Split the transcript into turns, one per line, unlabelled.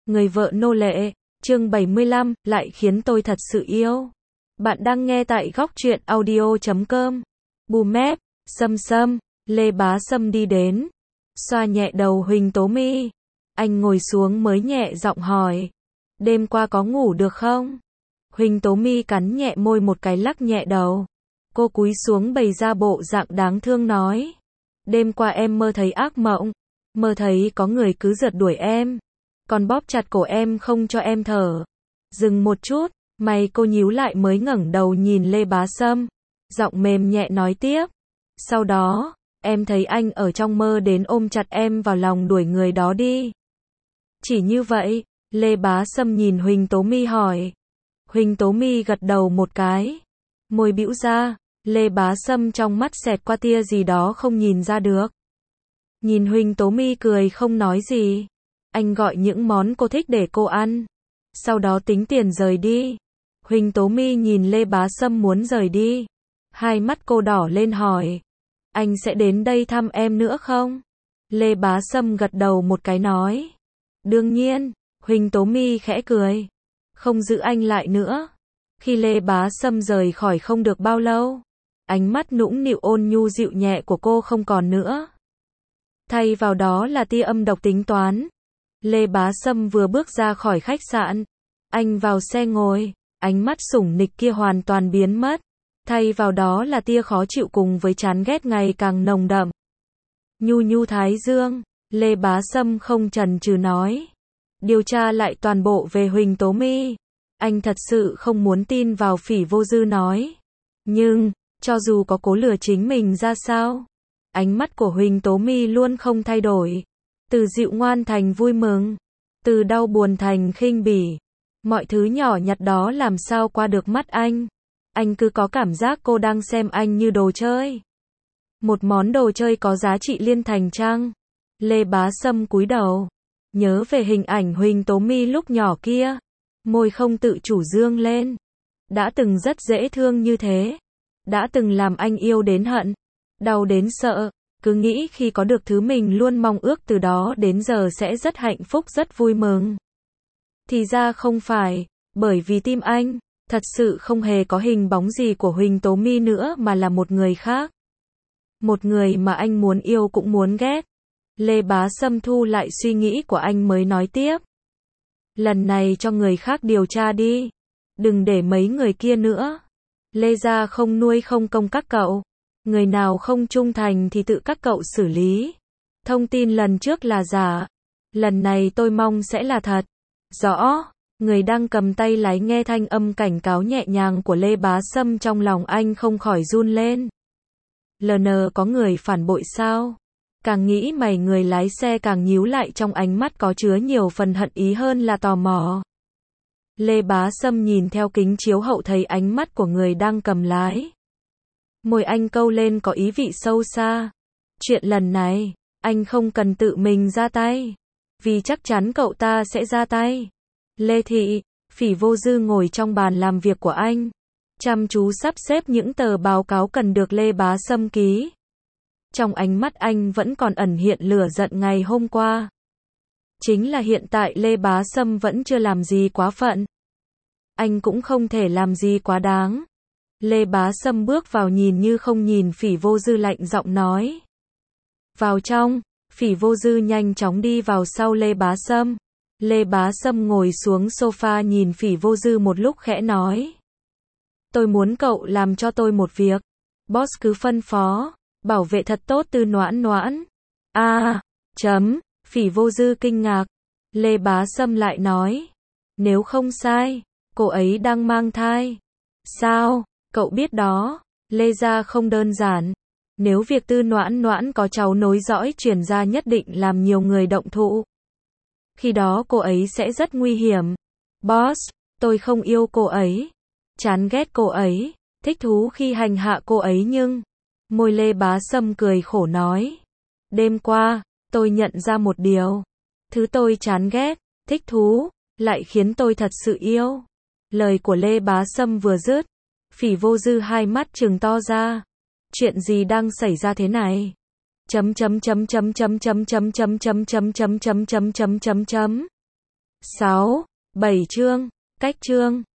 Người vợ nô lệ, chương 75, lại khiến tôi thật sự yêu. Bạn đang nghe tại góc truyện audio.com. Bùm, Sâm Sâm, Lê Bá Sâm đi đến, xoa nhẹ đầu Huỳnh Tố My. Anh ngồi xuống mới nhẹ giọng hỏi, đêm qua có ngủ được không? Huỳnh Tố My cắn nhẹ môi một cái, lắc nhẹ đầu. Cô cúi xuống bày ra bộ dạng đáng thương nói, đêm qua em mơ thấy ác mộng, mơ thấy có người cứ rượt đuổi em, còn bóp chặt cổ em không cho em thở. Dừng một chút, mày cô nhíu lại mới ngẩng đầu nhìn Lê Bá Sâm, giọng mềm nhẹ nói tiếp, sau đó, em thấy anh ở trong mơ đến ôm chặt em vào lòng đuổi người đó đi. Chỉ như vậy, Lê Bá Sâm nhìn Huỳnh Tố My hỏi. Huỳnh Tố My gật đầu một cái, môi bĩu ra. Lê Bá Sâm trong mắt xẹt qua tia gì đó không nhìn ra được. Nhìn Huỳnh Tố My cười không nói gì. Anh gọi những món cô thích để cô ăn, sau đó tính tiền rời đi. Huỳnh Tố My nhìn Lê Bá Sâm muốn rời đi, hai mắt cô đỏ lên hỏi, anh sẽ đến đây thăm em nữa không? Lê Bá Sâm gật đầu một cái nói, đương nhiên. Huỳnh Tố My khẽ cười, không giữ anh lại nữa. Khi Lê Bá Sâm rời khỏi không được bao lâu, ánh mắt nũng nịu ôn nhu dịu nhẹ của cô không còn nữa, thay vào đó là tia âm độc tính toán. Lê Bá Sâm vừa bước ra khỏi khách sạn, anh vào xe ngồi, ánh mắt sủng nịch kia hoàn toàn biến mất, thay vào đó là tia khó chịu cùng với chán ghét ngày càng nồng đậm. Nhu nhu thái dương, Lê Bá Sâm không chần chừ nói, điều tra lại toàn bộ về Huỳnh Tố My. Anh thật sự không muốn tin vào Phỉ Vô Dư nói, nhưng cho dù có cố lừa chính mình ra sao, ánh mắt của Huỳnh Tố My luôn không thay đổi, từ dịu ngoan thành vui mừng, từ đau buồn thành khinh bỉ, mọi thứ nhỏ nhặt đó làm sao qua được mắt anh. Anh cứ có cảm giác cô đang xem anh như đồ chơi, một món đồ chơi có giá trị liên thành chăng? Lê Bá Sâm cúi đầu, nhớ về hình ảnh Huỳnh Tố My lúc nhỏ kia, môi không tự chủ dương lên. Đã từng rất dễ thương như thế, đã từng làm anh yêu đến hận, đau đến sợ, cứ nghĩ khi có được thứ mình luôn mong ước từ đó đến giờ sẽ rất hạnh phúc rất vui mừng. Thì ra không phải, bởi vì tim anh thật sự không hề có hình bóng gì của Huỳnh Tố My nữa mà là một người khác. Một người mà anh muốn yêu cũng muốn ghét. Lê Bá Sâm thu lại suy nghĩ của anh mới nói tiếp, lần này cho người khác điều tra đi, đừng để mấy người kia nữa. Lê gia không nuôi không công các cậu, người nào không trung thành thì tự các cậu xử lý. Thông tin lần trước là giả, lần này tôi mong sẽ là thật. Rõ. Người đang cầm tay lái nghe thanh âm cảnh cáo nhẹ nhàng của Lê Bá Sâm, trong lòng anh không khỏi run lên. LN có người phản bội sao? Càng nghĩ mày người lái xe càng nhíu lại, trong ánh mắt có chứa nhiều phần hận ý hơn là tò mò. Lê Bá Sâm nhìn theo kính chiếu hậu thấy ánh mắt của người đang cầm lái. Môi anh câu lên có ý vị sâu xa. Chuyện lần này, anh không cần tự mình ra tay, vì chắc chắn cậu ta sẽ ra tay. Lê Thị, Phỉ Vô Dư ngồi trong bàn làm việc của anh, chăm chú sắp xếp những tờ báo cáo cần được Lê Bá Sâm ký. Trong ánh mắt anh vẫn còn ẩn hiện lửa giận ngày hôm qua. Chính là hiện tại Lê Bá Sâm vẫn chưa làm gì quá phận. Anh cũng không thể làm gì quá đáng. Lê Bá Sâm bước vào nhìn như không nhìn Phỉ Vô Dư, lạnh giọng nói, vào trong. Phỉ Vô Dư nhanh chóng đi vào sau Lê Bá Sâm. Lê Bá Sâm ngồi xuống sofa nhìn Phỉ Vô Dư một lúc khẽ nói, tôi muốn cậu làm cho tôi một việc. Boss cứ phân phó, bảo vệ thật tốt Tư Noãn Noãn. Phỉ Vô Dư kinh ngạc. Lê Bá Sâm lại nói, nếu không sai, cô ấy đang mang thai. Sao, cậu biết đó? Lê gia không đơn giản. Nếu việc Tư Noãn Noãn có cháu nối dõi truyền ra nhất định làm nhiều người động thụ. Khi đó cô ấy sẽ rất nguy hiểm. Boss, tôi không yêu cô ấy, chán ghét cô ấy, thích thú khi hành hạ cô ấy nhưng... Môi Lê Bá Sâm cười khổ nói, đêm qua, tôi nhận ra một điều. Thứ tôi chán ghét, thích thú, lại khiến tôi thật sự yêu. Lời của Lê Bá Sâm vừa dứt, Phỉ Vô Dư hai mắt trừng to ra. Chuyện gì đang xảy ra thế này? 6. 7 chương, cách chương.